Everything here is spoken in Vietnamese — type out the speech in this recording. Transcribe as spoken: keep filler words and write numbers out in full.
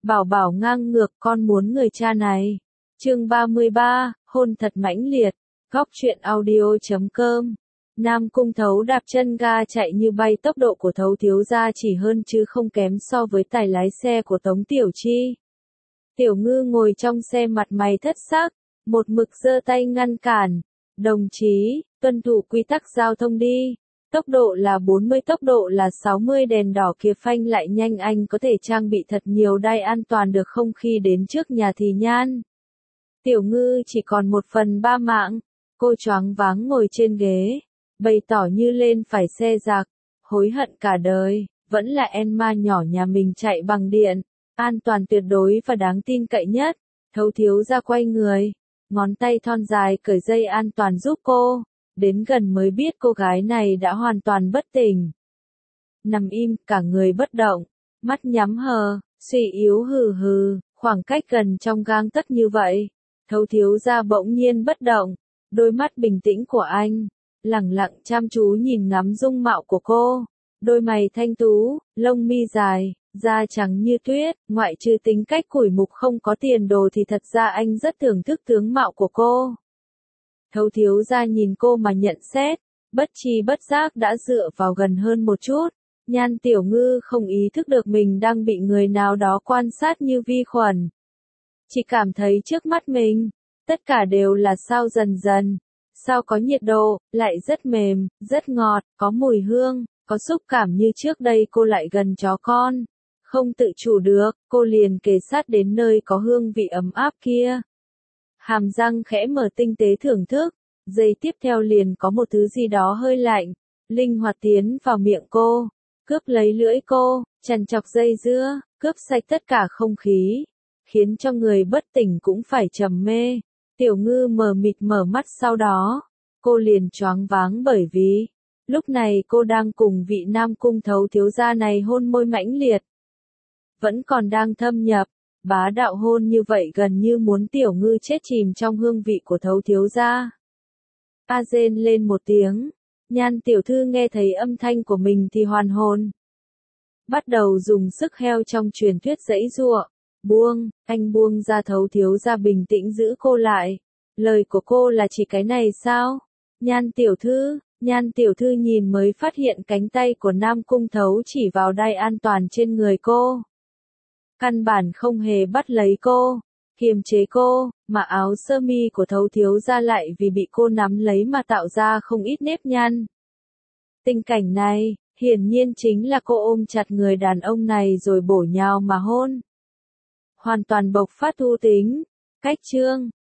Bảo bảo ngang ngược con muốn người cha này. Chương ba mươi ba, hôn thật mãnh liệt. Góc truyện audio chấm com. Nam Cung Thấu đạp chân ga chạy như bay, tốc độ của Thấu thiếu gia chỉ hơn chứ không kém so với tài lái xe của Tống Tiểu Chi. Tiểu Ngư ngồi trong xe mặt mày thất sắc, một mực giơ tay ngăn cản. Đồng chí, tuân thủ quy tắc giao thông đi. Tốc độ là bốn mươi, tốc độ là sáu mươi, đèn đỏ kia phanh lại nhanh, anh có thể trang bị thật nhiều đai an toàn được không? Khi đến trước nhà thì Nhan Tiểu Ngư chỉ còn một phần ba mạng, cô choáng váng ngồi trên ghế, bày tỏ như lên phải xe giặc, hối hận cả đời, vẫn là Enma nhỏ nhà mình chạy bằng điện, an toàn tuyệt đối và đáng tin cậy nhất. Thấu thiếu gia quay người, ngón tay thon dài cởi dây an toàn giúp cô. Đến gần mới biết cô gái này đã hoàn toàn bất tỉnh. Nằm im, cả người bất động, mắt nhắm hờ, suy yếu hừ hừ, khoảng cách gần trong gang tấc như vậy. Thấu thiếu gia bỗng nhiên bất động, đôi mắt bình tĩnh của anh, lẳng lặng chăm chú nhìn ngắm dung mạo của cô. Đôi mày thanh tú, lông mi dài, da trắng như tuyết, ngoại trừ tính cách củi mục không có tiền đồ thì thật ra anh rất thưởng thức tướng mạo của cô. Thấu thiếu gia nhìn cô mà nhận xét, bất tri bất giác đã dựa vào gần hơn một chút. Nhan Tiểu Ngư không ý thức được mình đang bị người nào đó quan sát như vi khuẩn. Chỉ cảm thấy trước mắt mình, tất cả đều là sao dần dần. Sao có nhiệt độ, lại rất mềm, rất ngọt, có mùi hương, có xúc cảm như trước đây cô lại gần chó con. Không tự chủ được, cô liền kề sát đến nơi có hương vị ấm áp kia. Hàm răng khẽ mở tinh tế thưởng thức, giây tiếp theo liền có một thứ gì đó hơi lạnh, linh hoạt tiến vào miệng cô, cướp lấy lưỡi cô, chằn chọc dây dưa, cướp sạch tất cả không khí, khiến cho người bất tỉnh cũng phải trầm mê. Tiểu Ngư mờ mịt mở mắt, sau đó, cô liền choáng váng bởi vì, lúc này cô đang cùng vị Nam Cung Thấu thiếu gia này hôn môi mãnh liệt. Vẫn còn đang thâm nhập. Bá đạo hôn như vậy gần như muốn Tiểu Ngư chết chìm trong hương vị của Thấu thiếu gia. A rên lên một tiếng, Nhan tiểu thư nghe thấy âm thanh của mình thì hoàn hồn. Bắt đầu dùng sức heo trong truyền thuyết giãy giụa. Buông, anh buông ra. Thấu thiếu gia bình tĩnh giữ cô lại. Lời của cô là chỉ cái này sao? Nhan tiểu thư, Nhan tiểu thư nhìn mới phát hiện cánh tay của Nam Cung Thấu chỉ vào đai an toàn trên người cô. Căn bản không hề bắt lấy cô, kiềm chế cô, mà áo sơ mi của Thấu thiếu gia lại vì bị cô nắm lấy mà tạo ra không ít nếp nhăn. Tình cảnh này, hiển nhiên chính là cô ôm chặt người đàn ông này rồi bổ nhào mà hôn. Hoàn toàn bộc phát thú tính. Cách chương,